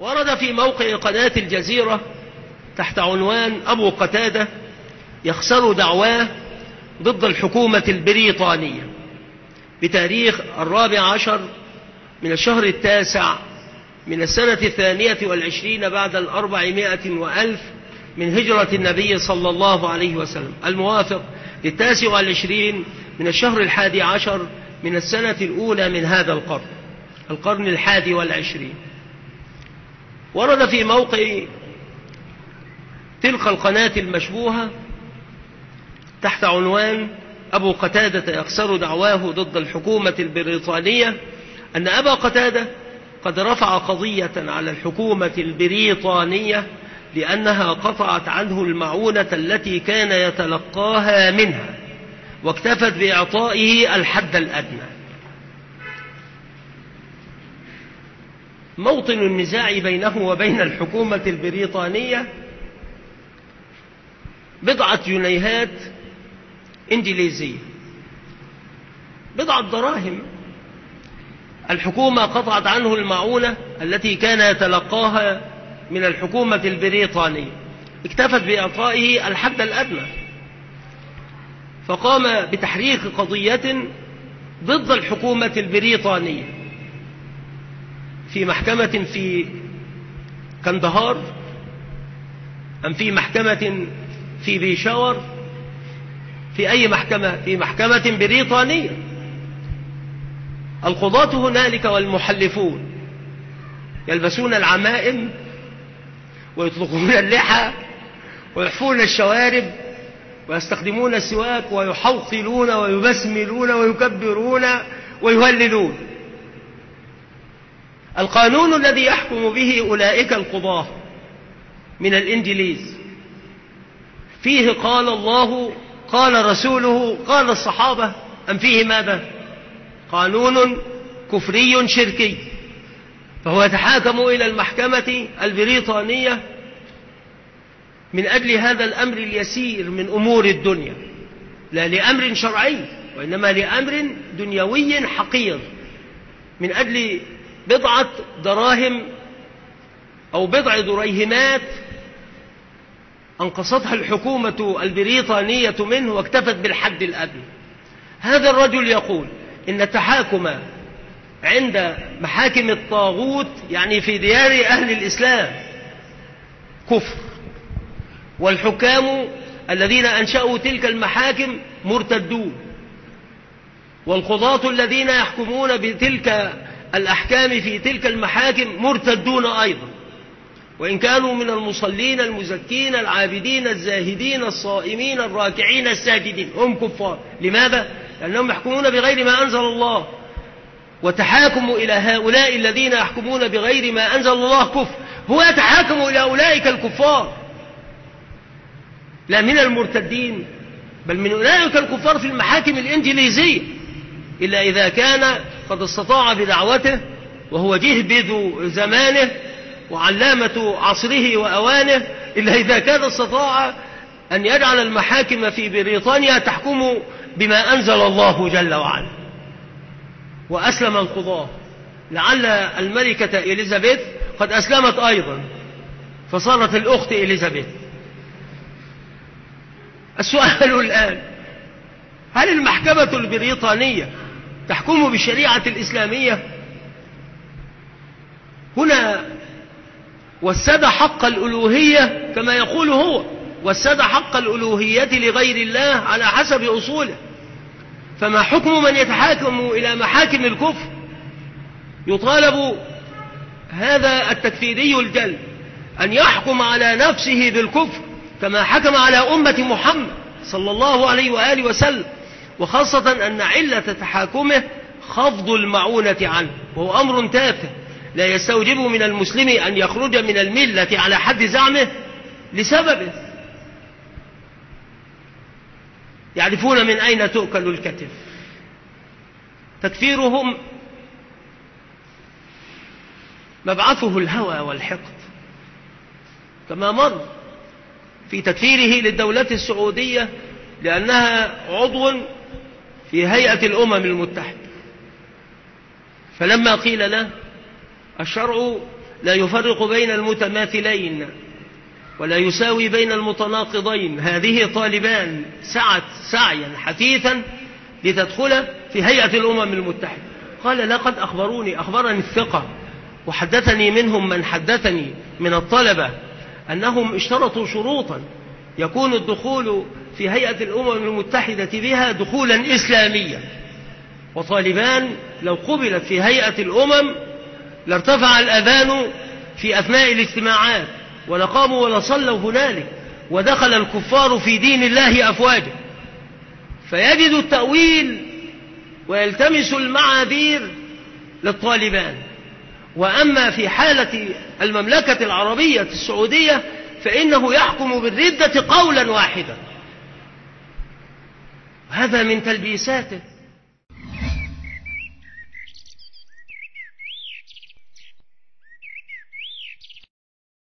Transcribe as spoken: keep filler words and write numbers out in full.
ورد في موقع قناة الجزيرة تحت عنوان أبو قتادة يخسر دعواه ضد الحكومة البريطانية بتاريخ الرابع عشر من الشهر التاسع من السنة الثانية والعشرين بعد الأربعمائة وألف من هجرة النبي صلى الله عليه وسلم، الموافق للتاسع والعشرين من الشهر الحادي عشر من السنة الأولى من هذا القرن، القرن الحادي والعشرين. ورد في موقع تلك القناة المشبوهة تحت عنوان أبو قتادة يخسر دعواه ضد الحكومة البريطانية أن أبا قتادة قد رفع قضية على الحكومة البريطانية لأنها قطعت عنه المعونة التي كان يتلقاها منها واكتفت بإعطائه الحد الأدنى. موطن النزاع بينه وبين الحكومة البريطانية بضعة جنيهات إنجليزية، بضعة دراهم. الحكومة قطعت عنه المعونة التي كان يتلقاها من الحكومة البريطانية، اكتفت بإعطائه الحد الأدنى، فقام بتحريك قضية ضد الحكومة البريطانية في محكمة في كندهار أم في محكمة في بيشاور، في أي محكمة؟ في محكمة بريطانية. القضاة هنالك والمحلفون يلبسون العمائم ويطلقون اللحى ويحفون الشوارب ويستخدمون السواك ويحوطلون ويبسملون ويكبرون ويهللون. القانون الذي يحكم به أولئك القضاة من الإنجليز فيه قال الله قال رسوله قال الصحابة، أم فيه ماذا؟ قانون كفري شركي. فهو يتحاكم إلى المحكمة البريطانية من أجل هذا الأمر اليسير من أمور الدنيا، لا لأمر شرعي وإنما لأمر دنيوي حقير، من أجل بضعة دراهم أو بضع دريهمات أنقصتها الحكومة البريطانية منه واكتفت بالحد الأدنى. هذا الرجل يقول إن التحاكم عند محاكم الطاغوت يعني في ديار أهل الإسلام كفر، والحكام الذين أنشأوا تلك المحاكم مرتدون، والقضاة الذين يحكمون بتلك الأحكام في تلك المحاكم مرتدون أيضا، وإن كانوا من المصلين المزكين العابدين الزاهدين الصائمين الراكعين الساجدين هم كفار. لماذا؟ لأنهم يحكمون بغير ما أنزل الله، وتحاكم إلى هؤلاء الذين يحكمون بغير ما أنزل الله كفر. هو يتحاكم إلى أولئك الكفار لا من المرتدين، بل من أولئك الكفار في المحاكم الإنجليزية، إلا إذا كان قد استطاع بدعوته وهو جهبذ زمانه وعلامة عصره وأوانه، إلا إذا كان استطاع أن يجعل المحاكم في بريطانيا تحكم بما أنزل الله جل وعلا. وأسلم القضاة، لعل الملكة إليزابيث قد أسلمت أيضا فصارت الأخت إليزابيث. السؤال الآن، هل المحكمة البريطانية تحكم بالشريعة الإسلامية؟ هنا وسد حق الألوهية كما يقول هو، وسد حق الألوهية لغير الله على حسب أصوله. فما حكم من يتحاكم إلى محاكم الكفر؟ يطالب هذا التكفيري الجل أن يحكم على نفسه بالكفر كما حكم على أمة محمد صلى الله عليه وآله وسلم، وخاصة أن علة تحاكمه خفض المعونة عنه، وهو أمر تافه لا يستوجب من المسلم أن يخرج من الملة على حد زعمه لسببه. يعرفون من أين تؤكل الكتف. تكفيرهم مبعثه الهوى والحقد، كما مر في تكفيره للدولة السعودية لأنها عضو في هيئة الأمم المتحدة، فلما قيل له الشرع لا يفرق بين المتماثلين ولا يساوي بين المتناقضين. هذه طالبان سعت سعيا حثيثا لتدخل في هيئة الأمم المتحدة. قال لقد أخبروني أخبرني الثقة وحدثني منهم من حدثني من الطلبة أنهم اشترطوا شروطا يكون الدخول في هيئة الأمم المتحدة بها دخولا إسلاميا. وطالبان لو قبلت في هيئة الأمم لارتفع الأذان في أثناء الاجتماعات ولقاموا ولا صلوا هنالك، ودخل الكفار في دين الله أفواجا. فيجد التأويل ويلتمس المعاذير للطالبان. وأما في حالة المملكة العربية السعودية فإنه يحكم بالردة قولا واحدا. هذا من تلبيساته